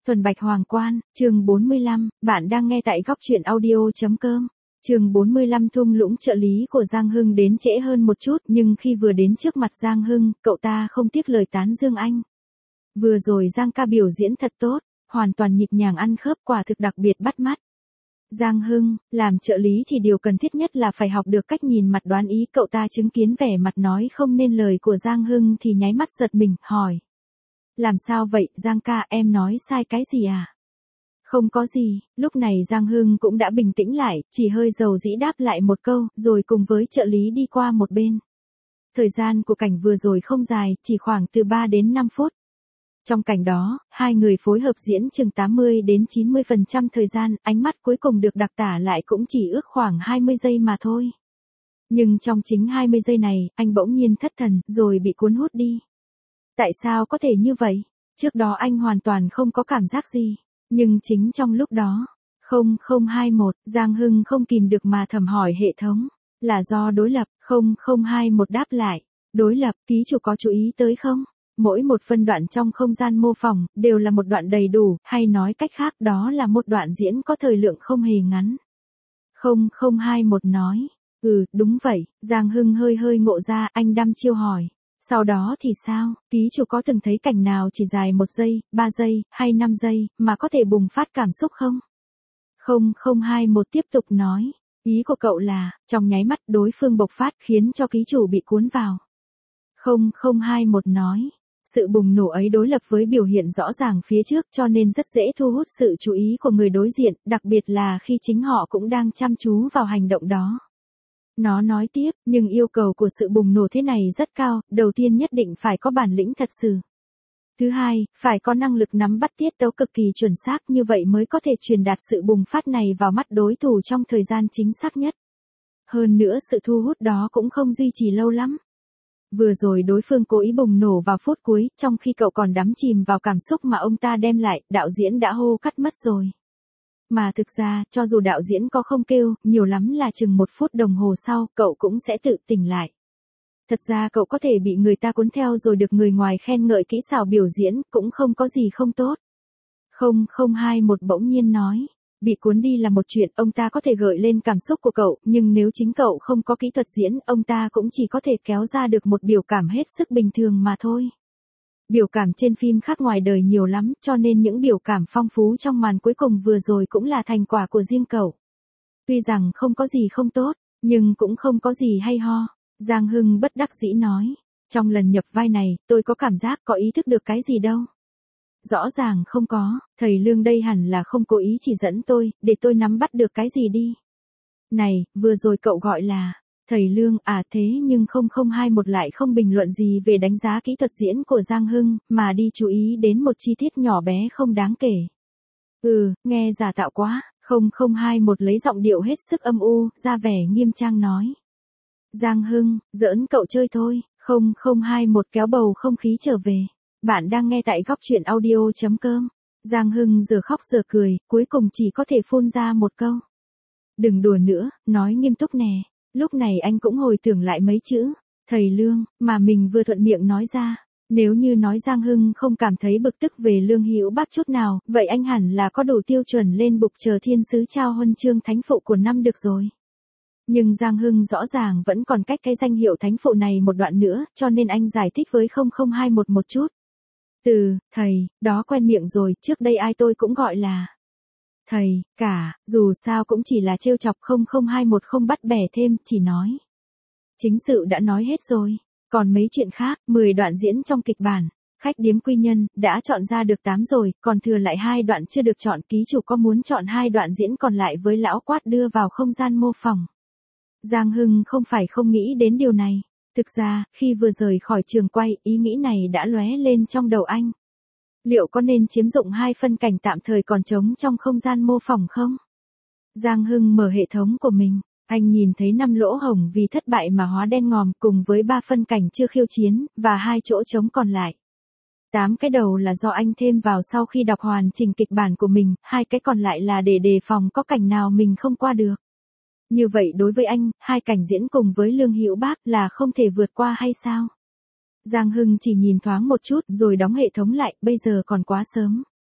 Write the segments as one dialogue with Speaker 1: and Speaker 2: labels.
Speaker 1: Thuần Bạch Hoàng Quan, chương 45, bạn đang nghe tại góc truyện audio.com. Chương 45 thung lũng trợ lý của Giang Hưng đến trễ hơn một chút, nhưng khi vừa đến trước mặt Giang Hưng, cậu ta không tiếc lời tán dương anh. Vừa rồi Giang ca biểu diễn thật tốt, hoàn toàn nhịp nhàng ăn khớp, quả thực đặc biệt bắt mắt. Giang Hưng, làm trợ lý thì điều cần thiết nhất là phải học được cách nhìn mặt đoán ý. Cậu ta chứng kiến vẻ mặt nói không nên lời của Giang Hưng thì nháy mắt giật mình, hỏi. Làm sao vậy, Giang ca, em nói sai cái gì à? Không có gì, lúc này Giang Hưng cũng đã bình tĩnh lại, chỉ hơi dầu dĩ đáp lại một câu, rồi cùng với trợ lý đi qua một bên. Thời gian của cảnh vừa rồi không dài, chỉ khoảng từ 3 đến 5 phút. Trong cảnh đó, hai người phối hợp diễn chừng 80 đến 90% thời gian, ánh mắt cuối cùng được đặc tả lại cũng chỉ ước khoảng 20 giây mà thôi. Nhưng trong chính 20 giây này, anh bỗng nhiên thất thần, rồi bị cuốn hút đi. Tại sao có thể như vậy? Trước đó anh hoàn toàn không có cảm giác gì. Nhưng chính trong lúc đó, 0021, Giang Hưng không kìm được mà thầm hỏi hệ thống. Là do đối lập, 0021 đáp lại. Đối lập, ký chủ có chú ý tới không? Mỗi một phân đoạn trong không gian mô phỏng, đều là một đoạn đầy đủ, hay nói cách khác đó là một đoạn diễn có thời lượng không hề ngắn. 0021 nói. Đúng vậy, Giang Hưng hơi ngộ ra, anh đăm chiêu hỏi. Sau đó thì sao, ký chủ có từng thấy cảnh nào chỉ dài 1 giây, 3 giây, hay 5 giây, mà có thể bùng phát cảm xúc không? 0021 tiếp tục nói, ý của cậu là, trong nháy mắt đối phương bộc phát khiến cho ký chủ bị cuốn vào. 0021 nói, sự bùng nổ ấy đối lập với biểu hiện rõ ràng phía trước cho nên rất dễ thu hút sự chú ý của người đối diện, đặc biệt là khi chính họ cũng đang chăm chú vào hành động đó. Nó nói tiếp, nhưng yêu cầu của sự bùng nổ thế này rất cao, đầu tiên nhất định phải có bản lĩnh thật sự. Thứ hai, phải có năng lực nắm bắt tiết tấu cực kỳ chuẩn xác, như vậy mới có thể truyền đạt sự bùng phát này vào mắt đối thủ trong thời gian chính xác nhất. Hơn nữa sự thu hút đó cũng không duy trì lâu lắm. Vừa rồi đối phương cố ý bùng nổ vào phút cuối, trong khi cậu còn đắm chìm vào cảm xúc mà ông ta đem lại, đạo diễn đã hô cắt mất rồi. Mà thực ra, cho dù đạo diễn có không kêu, nhiều lắm là chừng 1 phút đồng hồ sau, cậu cũng sẽ tự tỉnh lại. Thật ra cậu có thể bị người ta cuốn theo rồi được người ngoài khen ngợi kỹ xảo biểu diễn, cũng không có gì không tốt. 0021 bỗng nhiên nói, bị cuốn đi là một chuyện, ông ta có thể gợi lên cảm xúc của cậu, nhưng nếu chính cậu không có kỹ thuật diễn, ông ta cũng chỉ có thể kéo ra được một biểu cảm hết sức bình thường mà thôi. Biểu cảm trên phim khác ngoài đời nhiều lắm, cho nên những biểu cảm phong phú trong màn cuối cùng vừa rồi cũng là thành quả của riêng cậu. Tuy rằng không có gì không tốt, nhưng cũng không có gì hay ho. Giang Hưng bất đắc dĩ nói, trong lần nhập vai này, tôi có cảm giác có ý thức được cái gì đâu. Rõ ràng không có, thầy Lương đây hẳn là không cố ý chỉ dẫn tôi, để tôi nắm bắt được cái gì đi. Này, vừa rồi cậu gọi là thầy Lương à, thế nhưng 0021 lại không bình luận gì về đánh giá kỹ thuật diễn của Giang Hưng, mà đi chú ý đến một chi tiết nhỏ bé không đáng kể. Nghe giả tạo quá, 0021 lấy giọng điệu hết sức âm u, ra vẻ nghiêm trang nói. Giang Hưng, giỡn cậu chơi thôi, 0021 kéo bầu không khí trở về. Bạn đang nghe tại góc truyện audio.com. Giang Hưng giờ khóc giờ cười, cuối cùng chỉ có thể phun ra một câu. Đừng đùa nữa, nói nghiêm túc nè. Lúc này anh cũng hồi tưởng lại mấy chữ, thầy Lương, mà mình vừa thuận miệng nói ra. Nếu như nói Giang Hưng không cảm thấy bực tức về Lương Hữu Bác chút nào, vậy anh hẳn là có đủ tiêu chuẩn lên bục chờ thiên sứ trao huân chương thánh phụ của năm được rồi. Nhưng Giang Hưng rõ ràng vẫn còn cách cái danh hiệu thánh phụ này một đoạn nữa, cho nên anh giải thích với 0021 một chút. Thầy, đó quen miệng rồi, trước đây ai tôi cũng gọi là thầy, cả, dù sao cũng chỉ là trêu chọc. 0021 không bắt bẻ thêm, chỉ nói. Chính sự đã nói hết rồi, còn mấy chuyện khác, 10 đoạn diễn trong kịch bản, khách điếm quy nhân, đã chọn ra được 8 rồi, còn thừa lại 2 đoạn chưa được chọn, ký chủ có muốn chọn 2 đoạn diễn còn lại với lão quát đưa vào không gian mô phỏng. Giang Hưng không phải không nghĩ đến điều này. Thực ra, khi vừa rời khỏi trường quay, ý nghĩ này đã lóe lên trong đầu anh. Liệu có nên chiếm dụng 2 phân cảnh tạm thời còn trống trong không gian mô phỏng không? Giang Hưng mở hệ thống của mình, anh nhìn thấy 5 lỗ hổng vì thất bại mà hóa đen ngòm cùng với 3 phân cảnh chưa khiêu chiến, và 2 chỗ trống còn lại. 8 cái đầu là do anh thêm vào sau khi đọc hoàn chỉnh kịch bản của mình, 2 cái còn lại là để đề phòng có cảnh nào mình không qua được. Như vậy đối với anh, 2 cảnh diễn cùng với Lương Hữu Bác là không thể vượt qua hay sao? Giang Hưng chỉ nhìn thoáng một chút rồi đóng hệ thống lại, bây giờ còn quá sớm.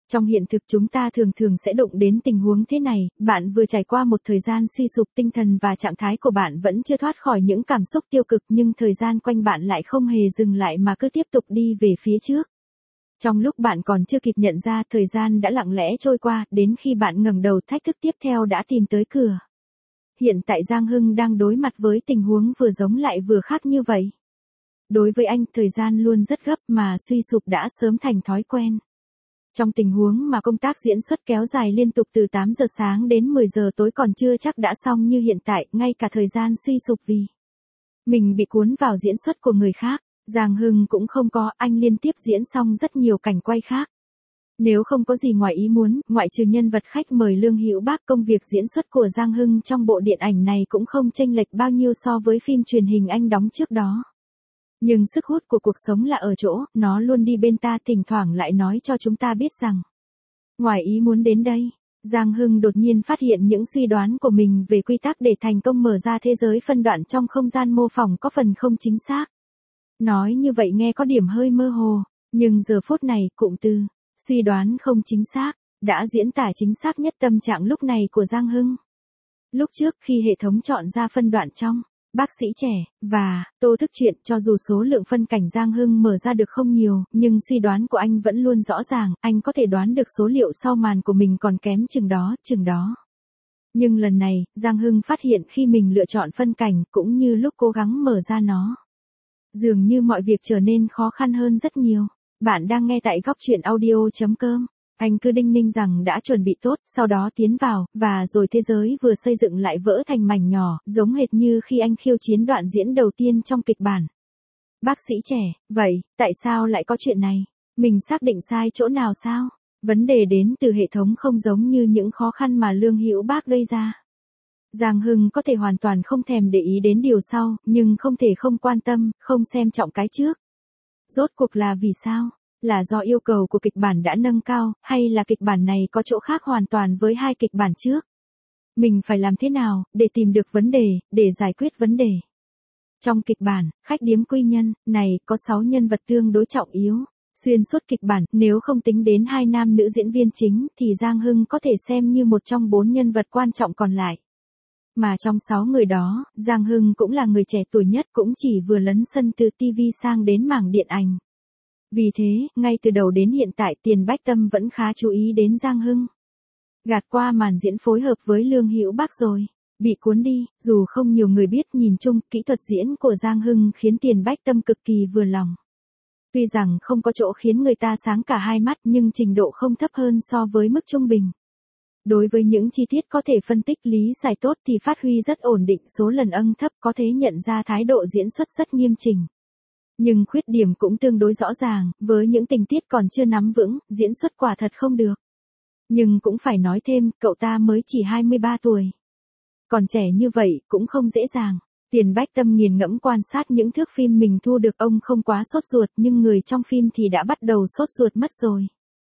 Speaker 1: Trong hiện thực chúng ta thường thường sẽ đụng đến tình huống thế này, bạn vừa trải qua một thời gian suy sụp tinh thần và trạng thái của bạn vẫn chưa thoát khỏi những cảm xúc tiêu cực nhưng thời gian quanh bạn lại không hề dừng lại mà cứ tiếp tục đi về phía trước. Trong lúc bạn còn chưa kịp nhận ra thời gian đã lặng lẽ trôi qua, đến khi bạn ngẩng đầu thách thức tiếp theo đã tìm tới cửa. Hiện tại Giang Hưng đang đối mặt với tình huống vừa giống lại vừa khác như vậy. Đối với anh, thời gian luôn rất gấp mà suy sụp đã sớm thành thói quen. Trong tình huống mà công tác diễn xuất kéo dài liên tục từ 8 giờ sáng đến 10 giờ tối còn chưa chắc đã xong như hiện tại, ngay cả thời gian suy sụp vì mình bị cuốn vào diễn xuất của người khác, Giang Hưng cũng không có, anh liên tiếp diễn xong rất nhiều cảnh quay khác. Nếu không có gì ngoài ý muốn, ngoại trừ nhân vật khách mời Lương Hữu Bác, công việc diễn xuất của Giang Hưng trong bộ điện ảnh này cũng không chênh lệch bao nhiêu so với phim truyền hình anh đóng trước đó. Nhưng sức hút của cuộc sống là ở chỗ, nó luôn đi bên ta, thỉnh thoảng lại nói cho chúng ta biết rằng. Ngoài ý muốn đến đây, Giang Hưng đột nhiên phát hiện những suy đoán của mình về quy tắc để thành công mở ra thế giới phân đoạn trong không gian mô phỏng có phần không chính xác. Nói như vậy nghe có điểm hơi mơ hồ, nhưng giờ phút này cụm từ suy đoán không chính xác đã diễn tả chính xác nhất tâm trạng lúc này của Giang Hưng. Lúc trước khi hệ thống chọn ra phân đoạn trong Bác sĩ trẻ và Tô Thức Truyện, cho dù số lượng phân cảnh Giang Hưng mở ra được không nhiều, nhưng suy đoán của anh vẫn luôn rõ ràng, anh có thể đoán được số liệu sau màn của mình còn kém chừng đó. Nhưng lần này, Giang Hưng phát hiện khi mình lựa chọn phân cảnh cũng như lúc cố gắng mở ra nó, dường như mọi việc trở nên khó khăn hơn rất nhiều. Bạn đang nghe tại góc truyện audio.com. Anh cứ đinh ninh rằng đã chuẩn bị tốt, sau đó tiến vào, và rồi thế giới vừa xây dựng lại vỡ thành mảnh nhỏ, giống hệt như khi anh khiêu chiến đoạn diễn đầu tiên trong kịch bản. Bác sĩ trẻ, vậy, tại sao lại có chuyện này? Mình xác định sai chỗ nào sao? Vấn đề đến từ hệ thống không giống như những khó khăn mà Lương Hữu Bác gây ra. Giang Hưng có thể hoàn toàn không thèm để ý đến điều sau, nhưng không thể không quan tâm, không xem trọng cái trước. Rốt cuộc là vì sao? Là do yêu cầu của kịch bản đã nâng cao, hay là kịch bản này có chỗ khác hoàn toàn với hai kịch bản trước? Mình phải làm thế nào để tìm được vấn đề, để giải quyết vấn đề? Trong kịch bản, Khách điếm quy nhân này có 6 nhân vật tương đối trọng yếu. Xuyên suốt kịch bản, nếu không tính đến 2 nam nữ diễn viên chính thì Giang Hưng có thể xem như một trong 4 nhân vật quan trọng còn lại. Mà trong 6 người đó, Giang Hưng cũng là người trẻ tuổi nhất, cũng chỉ vừa lấn sân từ TV sang đến mảng điện ảnh. Vì thế, ngay từ đầu đến hiện tại Tiền Bách Tâm vẫn khá chú ý đến Giang Hưng. Gạt qua màn diễn phối hợp với Lương Hữu Bác rồi, bị cuốn đi, dù không nhiều người biết, nhìn chung, kỹ thuật diễn của Giang Hưng khiến Tiền Bách Tâm cực kỳ vừa lòng. Tuy rằng không có chỗ khiến người ta sáng cả hai mắt nhưng trình độ không thấp hơn so với mức trung bình. Đối với những chi tiết có thể phân tích lý giải tốt thì phát huy rất ổn định, số lần thấp có thể nhận ra thái độ diễn xuất rất nghiêm chỉnh. Nhưng khuyết điểm cũng tương đối rõ ràng, với những tình tiết còn chưa nắm vững, diễn xuất quả thật không được. Nhưng cũng phải nói thêm, cậu ta mới chỉ 23 tuổi. Còn trẻ như vậy cũng không dễ dàng. Tiền Bách Tâm nghiền ngẫm quan sát những thước phim mình thu được, ông không quá sốt ruột nhưng người trong phim thì đã bắt đầu sốt ruột mất rồi.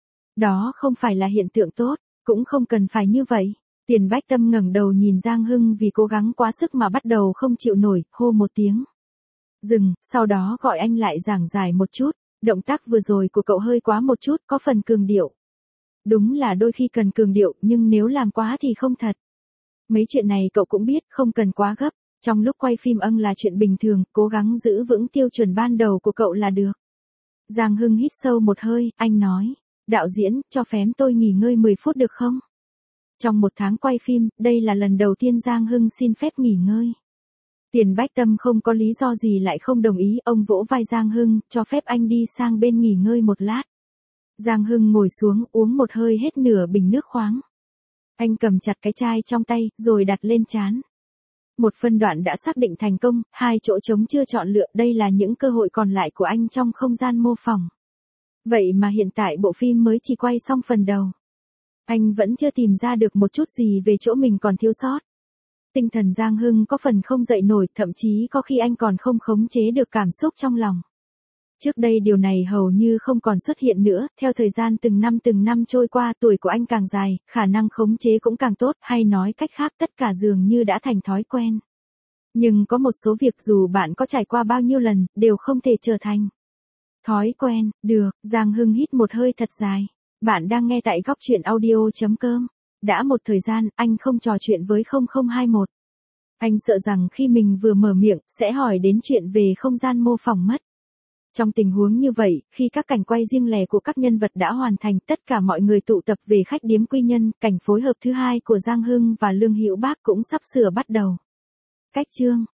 Speaker 1: Đó không phải là hiện tượng tốt, cũng không cần phải như vậy. Tiền Bách Tâm ngẩng đầu nhìn Giang Hưng vì cố gắng quá sức mà bắt đầu không chịu nổi, hô một tiếng. Dừng, sau đó gọi anh lại giảng giải một chút, động tác vừa rồi của cậu hơi quá một chút, có phần cường điệu. Đúng là đôi khi cần cường điệu, nhưng nếu làm quá thì không thật. Mấy chuyện này cậu cũng biết, không cần quá gấp, trong lúc quay phim là chuyện bình thường, cố gắng giữ vững tiêu chuẩn ban đầu của cậu là được. Giang Hưng hít sâu một hơi, anh nói, đạo diễn, cho phép tôi nghỉ ngơi 10 phút được không? Trong một tháng quay phim, đây là lần đầu tiên Giang Hưng xin phép nghỉ ngơi. Tiền Bách Tâm không có lý do gì lại không đồng ý, ông vỗ vai Giang Hưng, cho phép anh đi sang bên nghỉ ngơi một lát. Giang Hưng ngồi xuống, uống một hơi hết nửa bình nước khoáng. Anh cầm chặt cái chai trong tay, rồi đặt lên trán. Một phân đoạn đã xác định thành công, 2 chỗ trống chưa chọn lựa, đây là những cơ hội còn lại của anh trong không gian mô phỏng. Vậy mà hiện tại bộ phim mới chỉ quay xong phần đầu. Anh vẫn chưa tìm ra được một chút gì về chỗ mình còn thiếu sót. Tinh thần Giang Hưng có phần không dậy nổi, thậm chí có khi anh còn không khống chế được cảm xúc trong lòng. Trước đây điều này hầu như không còn xuất hiện nữa, theo thời gian từng năm trôi qua, tuổi của anh càng dài, khả năng khống chế cũng càng tốt, hay nói cách khác, tất cả dường như đã thành thói quen. Nhưng có một số việc dù bạn có trải qua bao nhiêu lần, đều không thể trở thành thói quen. Được, Giang Hưng hít một hơi thật dài. Bạn đang nghe tại góc chuyện audio.com. Đã một thời gian, anh không trò chuyện với 0021. Anh sợ rằng khi mình vừa mở miệng, sẽ hỏi đến chuyện về không gian mô phỏng mất. Trong tình huống như vậy, khi các cảnh quay riêng lẻ của các nhân vật đã hoàn thành, tất cả mọi người tụ tập về khách điếm Quy Nhân, cảnh phối hợp thứ hai của Giang Hưng và Lương Hữu Bác cũng sắp sửa bắt đầu. Cách chương